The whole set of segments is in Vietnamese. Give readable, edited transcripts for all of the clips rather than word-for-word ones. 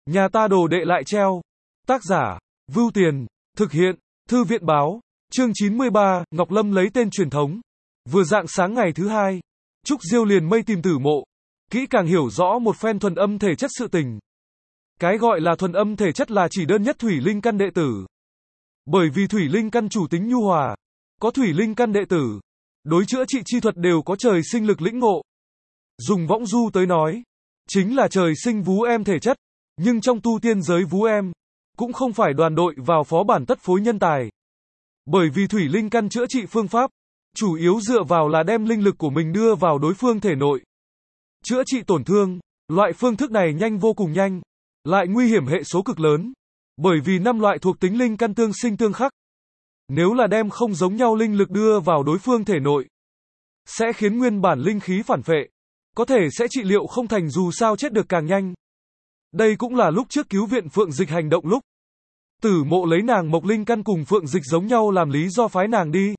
Nhà ta đồ đệ lại treo. Tác giả, Vưu Tiền, thực hiện, Thư viện báo, chương 93, Ngọc Lâm lấy tên truyền thống. Vừa rạng sáng ngày thứ hai, Trúc Diêu liền mây tìm Tử Mộ, kỹ càng hiểu rõ một phen thuần âm thể chất sự tình. Cái gọi là thuần âm thể chất là chỉ đơn nhất thủy linh căn đệ tử. Bởi vì thủy linh căn chủ tính nhu hòa, có thủy linh căn đệ tử, đối chữa trị chi thuật đều có trời sinh lực lĩnh ngộ. Dùng võng du tới nói, chính là trời sinh vú em thể chất, nhưng trong tu tiên giới vú em, cũng không phải đoàn đội vào phó bản tất phối nhân tài. Bởi vì thủy linh căn chữa trị phương pháp, chủ yếu dựa vào là đem linh lực của mình đưa vào đối phương thể nội. Chữa trị tổn thương, loại phương thức này nhanh vô cùng nhanh, lại nguy hiểm hệ số cực lớn. Bởi vì 5 loại thuộc tính linh căn tương sinh tương khắc. Nếu là đem không giống nhau linh lực đưa vào đối phương thể nội, sẽ khiến nguyên bản linh khí phản phệ, có thể sẽ trị liệu không thành dù sao chết được càng nhanh. Đây cũng là lúc trước cứu viện Phượng Dịch hành động lúc. Tử Mộ lấy nàng mộc linh căn cùng Phượng Dịch giống nhau làm lý do phái nàng đi.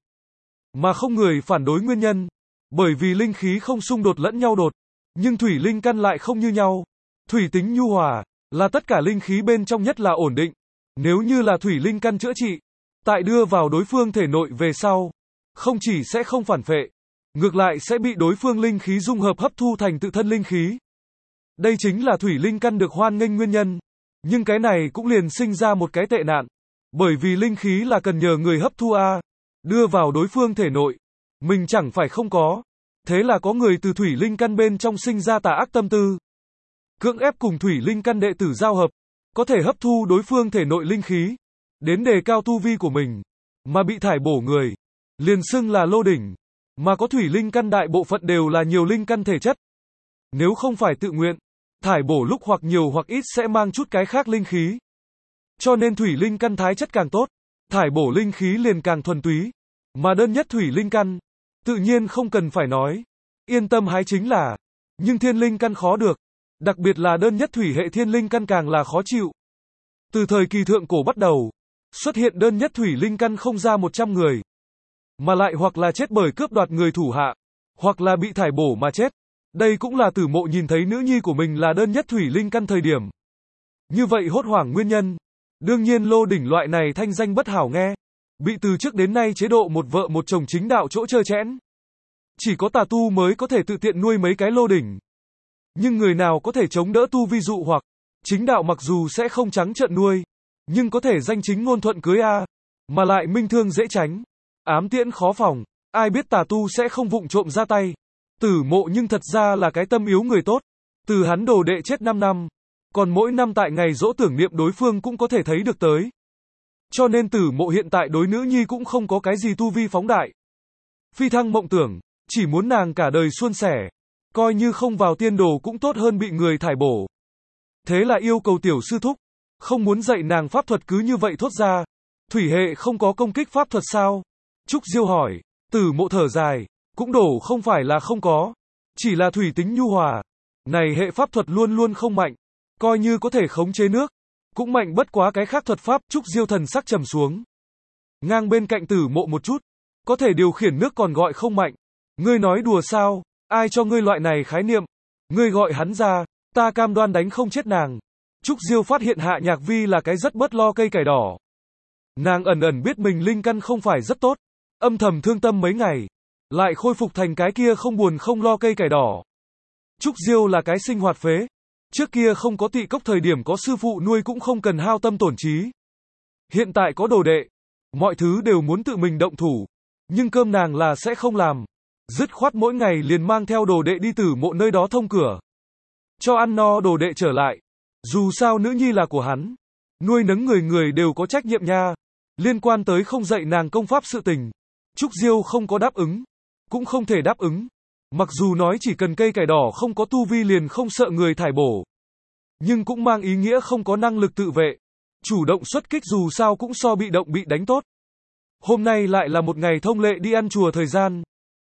Mà không người phản đối nguyên nhân. Bởi vì linh khí không xung đột lẫn nhau đột. Nhưng thủy linh căn lại không như nhau. Thủy tính nhu hòa, là tất cả linh khí bên trong nhất là ổn định. Nếu như là thủy linh căn chữa trị, tại đưa vào đối phương thể nội về sau, không chỉ sẽ không phản phệ, ngược lại sẽ bị đối phương linh khí dung hợp hấp thu thành tự thân linh khí. Đây chính là thủy linh căn được hoan nghênh nguyên nhân. Nhưng cái này cũng liền sinh ra một cái tệ nạn. Bởi vì linh khí là cần nhờ người hấp thu đưa vào đối phương thể nội. Mình chẳng phải không có. Thế là có người từ thủy linh căn bên trong sinh ra tà ác tâm tư. Cưỡng ép cùng thủy linh căn đệ tử giao hợp, có thể hấp thu đối phương thể nội linh khí, đến đề cao tu vi của mình. Mà bị thải bổ người, liền xưng là lô đỉnh. Mà có thủy linh căn đại bộ phận đều là nhiều linh căn thể chất. Nếu không phải tự nguyện, thải bổ lúc hoặc nhiều hoặc ít sẽ mang chút cái khác linh khí. Cho nên thủy linh căn thái chất càng tốt, thải bổ linh khí liền càng thuần túy. Mà đơn nhất thủy linh căn, tự nhiên không cần phải nói. Yên tâm hái chính là. Nhưng thiên linh căn khó được. Đặc biệt là đơn nhất thủy hệ thiên linh căn càng là khó chịu. Từ thời kỳ thượng cổ bắt đầu, xuất hiện đơn nhất thủy linh căn không ra 100 người. Mà lại hoặc là chết bởi cướp đoạt người thủ hạ, hoặc là bị thải bổ mà chết. Đây cũng là Tử Mộ nhìn thấy nữ nhi của mình là đơn nhất thủy linh căn thời điểm. Như vậy hốt hoảng nguyên nhân. Đương nhiên lô đỉnh loại này thanh danh bất hảo nghe. Bị từ trước đến nay chế độ một vợ một chồng chính đạo chỗ trơ chẽn. Chỉ có tà tu mới có thể tự tiện nuôi mấy cái lô đỉnh. Nhưng người nào có thể chống đỡ tu vi dụ hoặc chính đạo mặc dù sẽ không trắng trợn nuôi, nhưng có thể danh chính ngôn thuận cưới mà lại minh thương dễ tránh, ám tiễn khó phòng, ai biết tà tu sẽ không vụng trộm ra tay. Tử Mộ nhưng thật ra là cái tâm yếu người tốt. Từ hắn đồ đệ chết 5 năm, còn mỗi năm tại ngày giỗ tưởng niệm đối phương cũng có thể thấy được tới. Cho nên Tử Mộ hiện tại đối nữ nhi cũng không có cái gì tu vi phóng đại. Phi thăng mộng tưởng, chỉ muốn nàng cả đời suôn sẻ. Coi như không vào tiên đồ cũng tốt hơn bị người thải bổ. Thế là yêu cầu tiểu sư thúc, không muốn dạy nàng pháp thuật cứ như vậy thốt ra. Thủy hệ không có công kích pháp thuật sao? Trúc Diêu hỏi. Tử Mộ thở dài. Cũng đổ không phải là không có. Chỉ là thủy tính nhu hòa. Này hệ pháp thuật luôn luôn không mạnh. Coi như có thể khống chế nước, cũng mạnh bất quá cái khác thuật pháp. Trúc Diêu thần sắc trầm xuống. Ngang bên cạnh Tử Mộ một chút. Có thể điều khiển nước còn gọi không mạnh. Ngươi nói đùa sao? Ai cho ngươi loại này khái niệm? Ngươi gọi hắn ra, ta cam đoan đánh không chết nàng. Trúc Diêu phát hiện Hạ Nhạc Vi là cái rất bớt lo cây cải đỏ. Nàng ẩn ẩn biết mình linh căn không phải rất tốt. Âm thầm thương tâm mấy ngày. Lại khôi phục thành cái kia không buồn không lo cây cải đỏ. Trúc Diêu là cái sinh hoạt phế. Trước kia không có tị cốc thời điểm có sư phụ nuôi cũng không cần hao tâm tổn trí. Hiện tại có đồ đệ. Mọi thứ đều muốn tự mình động thủ. Nhưng cơm nàng là sẽ không làm. Dứt khoát mỗi ngày liền mang theo đồ đệ đi Tử Mộ nơi đó thông cửa. Cho ăn no đồ đệ trở lại. Dù sao nữ nhi là của hắn. Nuôi nấng người người đều có trách nhiệm nha. Liên quan tới không dạy nàng công pháp sự tình. Trúc Diêu không có đáp ứng. Cũng không thể đáp ứng. Mặc dù nói chỉ cần cây cải đỏ không có tu vi liền không sợ người thải bổ. Nhưng cũng mang ý nghĩa không có năng lực tự vệ. Chủ động xuất kích dù sao cũng so bị động bị đánh tốt. Hôm nay lại là một ngày thông lệ đi ăn chùa thời gian.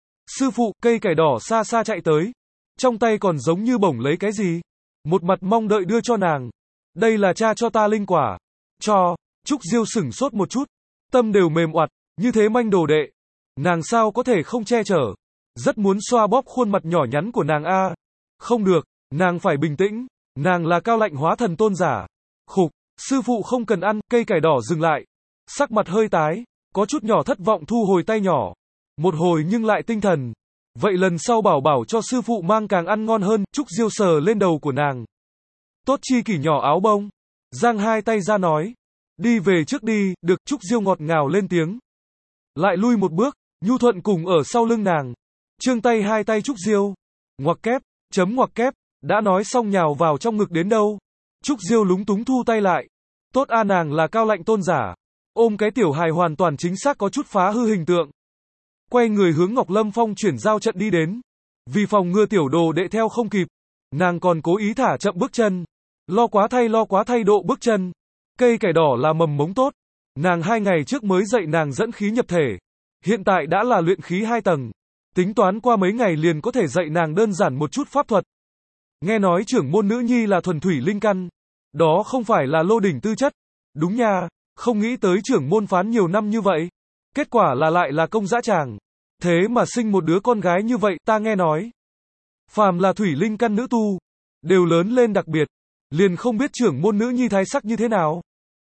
Sư phụ, cây cải đỏ xa xa chạy tới. Trong tay còn giống như bổng lấy cái gì. Một mặt mong đợi đưa cho nàng. Đây là cha cho ta linh quả. Cho. Trúc Diêu sửng sốt một chút. Tâm đều mềm oặt. Như thế manh đồ đệ. Nàng sao có thể không che chở. Rất muốn xoa bóp khuôn mặt nhỏ nhắn của nàng Không được. Nàng phải bình tĩnh. Nàng là Cao Lạnh hóa thần tôn giả. Khục, sư phụ không cần ăn, cây cải đỏ dừng lại. Sắc mặt hơi tái, có chút nhỏ thất vọng thu hồi tay nhỏ. Một hồi nhưng lại tinh thần. Vậy lần sau bảo cho sư phụ mang càng ăn ngon hơn, Trúc Diêu sờ lên đầu của nàng. Tốt chi kỷ nhỏ áo bông. Giang hai tay ra nói. Đi về trước đi, được, Trúc Diêu ngọt ngào lên tiếng. Lại lui một bước, Nhu Thuận cùng ở sau lưng nàng. Trương tay hai tay Trúc Diêu. Ngoặc kép, chấm ngoặc kép, đã nói xong nhào vào trong ngực đến đâu. Trúc Diêu lúng túng thu tay lại. Tốt a, nàng là Cao Lạnh tôn giả. Ôm cái tiểu hài hoàn toàn chính xác có chút phá hư hình tượng. Quay người hướng Ngọc Lâm Phong chuyển giao trận đi đến. Vì phòng ngừa tiểu đồ đệ theo không kịp, nàng còn cố ý thả chậm bước chân. Lo quá thay độ bước chân. Cây cải đỏ là mầm mống tốt. Nàng 2 ngày trước mới dạy nàng dẫn khí nhập thể. Hiện tại đã là luyện khí 2 tầng. Tính toán qua mấy ngày liền có thể dạy nàng đơn giản một chút pháp thuật. Nghe nói trưởng môn nữ nhi là thuần thủy linh căn. Đó không phải là lô đỉnh tư chất. Đúng nha, không nghĩ tới trưởng môn phán nhiều năm như vậy. Kết quả là lại là công dã tràng. Thế mà sinh một đứa con gái như vậy, ta nghe nói. Phàm là thủy linh căn nữ tu, đều lớn lên đặc biệt. Liền không biết trưởng môn nữ nhi thái sắc như thế nào.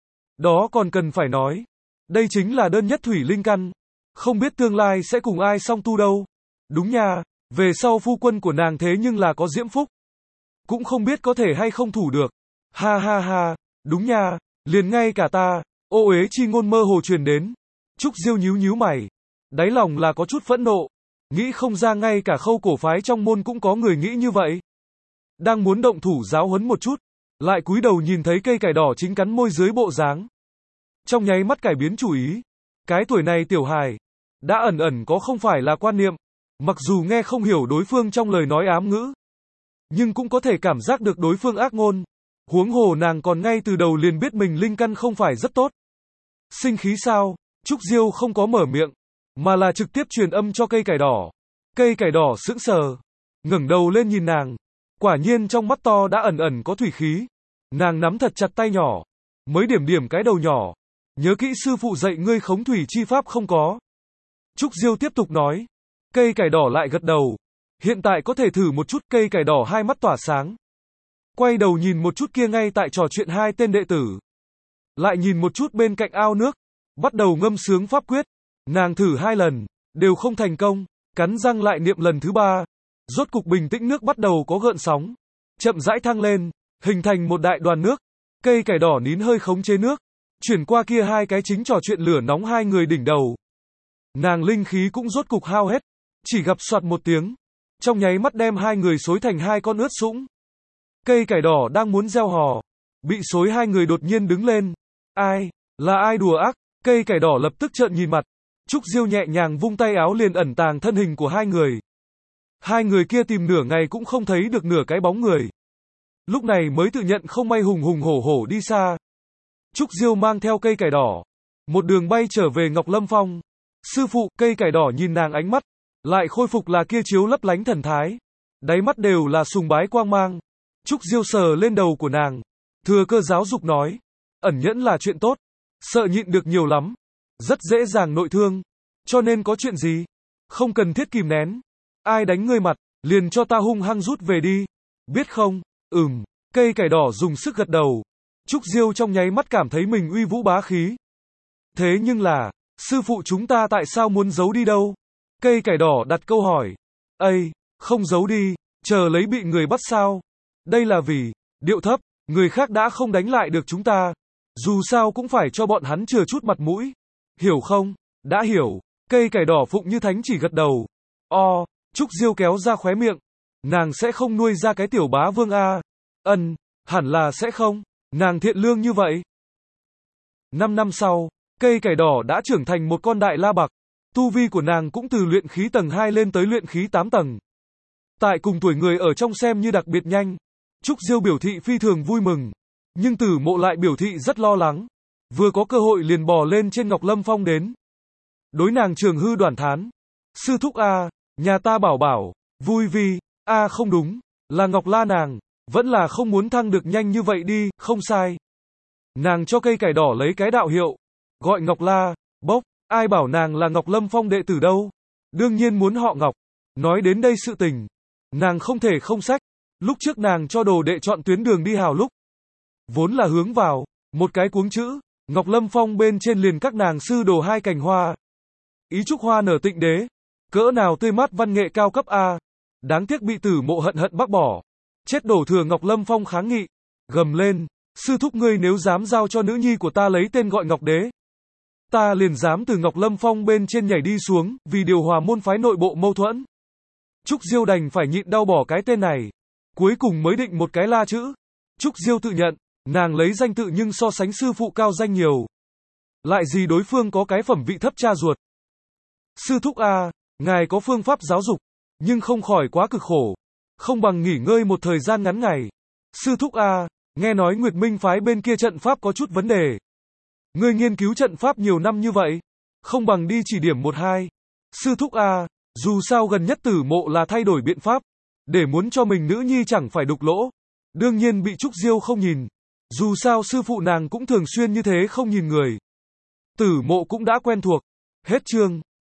Đó còn cần phải nói. Đây chính là đơn nhất thủy linh căn. Không biết tương lai sẽ cùng ai song tu đâu. Đúng nha, về sau phu quân của nàng thế nhưng là có diễm phúc. Cũng không biết có thể hay không thủ được. Ha ha ha, đúng nha, liền ngay cả ta, ô uế chi ngôn mơ hồ truyền đến. Trúc Diêu nhíu mày. Đáy lòng là có chút phẫn nộ. Nghĩ không ra ngay cả Khâu cổ phái trong môn cũng có người nghĩ như vậy. Đang muốn động thủ giáo huấn một chút, lại cúi đầu nhìn thấy cây cải đỏ chính cắn môi dưới bộ dáng. Trong nháy mắt cải biến chủ ý. Cái tuổi này tiểu hài, đã ẩn có không phải là quan niệm. Mặc dù nghe không hiểu đối phương trong lời nói ám ngữ, nhưng cũng có thể cảm giác được đối phương ác ngôn. Huống hồ nàng còn ngay từ đầu liền biết mình linh căn không phải rất tốt. Sinh khí sao? Trúc Diêu không có mở miệng, mà là trực tiếp truyền âm cho cây cải đỏ. Cây cải đỏ sững sờ, ngẩng đầu lên nhìn nàng. Quả nhiên trong mắt to đã ẩn có thủy khí. Nàng nắm thật chặt tay nhỏ, mới điểm cái đầu nhỏ. Nhớ kỹ sư phụ dạy ngươi khống thủy chi pháp không có? Trúc Diêu tiếp tục nói. Cây cải đỏ lại gật đầu. Hiện tại có thể thử một chút. Cây cải đỏ hai mắt tỏa sáng. Quay đầu nhìn một chút kia ngay tại trò chuyện 2 tên đệ tử. Lại nhìn một chút bên cạnh ao nước. Bắt đầu ngâm sướng pháp quyết. Nàng thử 2 lần, đều không thành công. Cắn răng lại niệm lần thứ 3. Rốt cục bình tĩnh, nước bắt đầu có gợn sóng. Chậm rãi thăng lên, hình thành một đại đoàn nước. Cây cải đỏ nín hơi khống chế nước. Chuyển qua kia 2 cái chính trò chuyện lửa nóng 2 người đỉnh đầu. Nàng linh khí cũng rốt cục hao hết. Chỉ gặp soạt một tiếng. Trong nháy mắt đem 2 người xối thành 2 con ướt sũng. Cây cải đỏ đang muốn gieo hò. Bị xối 2 người đột nhiên đứng lên. Ai? Là ai đùa ác? Cây cải đỏ lập tức trợn nhìn mặt. Trúc Diêu nhẹ nhàng vung tay áo liền ẩn tàng thân hình của 2 người. 2 người kia tìm nửa ngày cũng không thấy được nửa cái bóng người. Lúc này mới tự nhận không may hùng hổ đi xa. Trúc Diêu mang theo cây cải đỏ. Một đường bay trở về Ngọc Lâm Phong. Sư phụ, cây cải đỏ nhìn nàng ánh mắt. Lại khôi phục là kia chiếu lấp lánh thần thái. Đáy mắt đều là sùng bái quang mang. Trúc Diêu sờ lên đầu của nàng. Thừa cơ giáo dục nói. Ẩn nhẫn là chuyện tốt. Sợ nhịn được nhiều lắm. Rất dễ dàng nội thương. Cho nên có chuyện gì? Không cần thiết kìm nén. Ai đánh ngươi mặt, liền cho ta hung hăng rút về đi. Biết không? Cây cải đỏ dùng sức gật đầu. Trúc Diêu trong nháy mắt cảm thấy mình uy vũ bá khí. Thế nhưng là, sư phụ chúng ta tại sao muốn giấu đi đâu? Cây cải đỏ đặt câu hỏi. Ây, không giấu đi, chờ lấy bị người bắt sao? Đây là vì, điệu thấp, người khác đã không đánh lại được chúng ta. Dù sao cũng phải cho bọn hắn chừa chút mặt mũi. Hiểu không? Đã hiểu. Cây cải đỏ phụng như thánh chỉ gật đầu. Trúc Diêu kéo ra khóe miệng. Nàng sẽ không nuôi ra cái tiểu bá vương a? Hẳn là sẽ không. Nàng thiện lương như vậy. 5 năm sau, cây cải đỏ đã trưởng thành một con đại la bạc. Tu vi của nàng cũng từ luyện khí tầng 2 lên tới luyện khí 8 tầng. Tại cùng tuổi người ở trong xem như đặc biệt nhanh. Trúc Diêu biểu thị phi thường vui mừng. Nhưng Tử Mộ lại biểu thị rất lo lắng. Vừa có cơ hội liền bò lên trên Ngọc Lâm Phong đến. Đối nàng trường hư đoản thán. Sư thúc a, nhà ta bảo, vui vì, không đúng, là Ngọc La nàng, vẫn là không muốn thăng được nhanh như vậy đi, không sai. Nàng cho cây cải đỏ lấy cái đạo hiệu, gọi Ngọc La, bốc, ai bảo nàng là Ngọc Lâm Phong đệ tử đâu. Đương nhiên muốn họ Ngọc. Nói đến đây sự tình, nàng không thể không sách. Lúc trước nàng cho đồ đệ chọn tuyến đường đi hào lúc. Vốn là hướng vào, một cái cuống chữ, Ngọc Lâm Phong bên trên liền các nàng sư đồ hai cành hoa. Ý trúc hoa nở tịnh đế. Cỡ nào tươi mát văn nghệ cao cấp A. Đáng tiếc bị Tử Mộ hận hận bác bỏ. Chết đổ thừa Ngọc Lâm Phong kháng nghị. Gầm lên, sư thúc ngươi nếu dám giao cho nữ nhi của ta lấy tên gọi Ngọc Đế. Ta liền dám từ Ngọc Lâm Phong bên trên nhảy đi xuống, vì điều hòa môn phái nội bộ mâu thuẫn. Trúc Diêu đành phải nhịn đau bỏ cái tên này. Cuối cùng mới định một cái la chữ. Trúc Diêu tự nhận, nàng lấy danh tự nhưng so sánh sư phụ cao danh nhiều. Lại gì đối phương có cái phẩm vị thấp cha ruột. Sư thúc A, ngài có phương pháp giáo dục, nhưng không khỏi quá cực khổ. Không bằng nghỉ ngơi một thời gian ngắn ngày. Sư thúc A, nghe nói Nguyệt Minh phái bên kia trận pháp có chút vấn đề. Ngươi nghiên cứu trận pháp nhiều năm như vậy, không bằng đi chỉ điểm một hai. Sư thúc A, dù sao gần nhất Tử Mộ là thay đổi biện pháp, để muốn cho mình nữ nhi chẳng phải đục lỗ. Đương nhiên bị Trúc Diêu không nhìn. Dù sao sư phụ nàng cũng thường xuyên như thế không nhìn người. Tử Mộ cũng đã quen thuộc. Hết chương.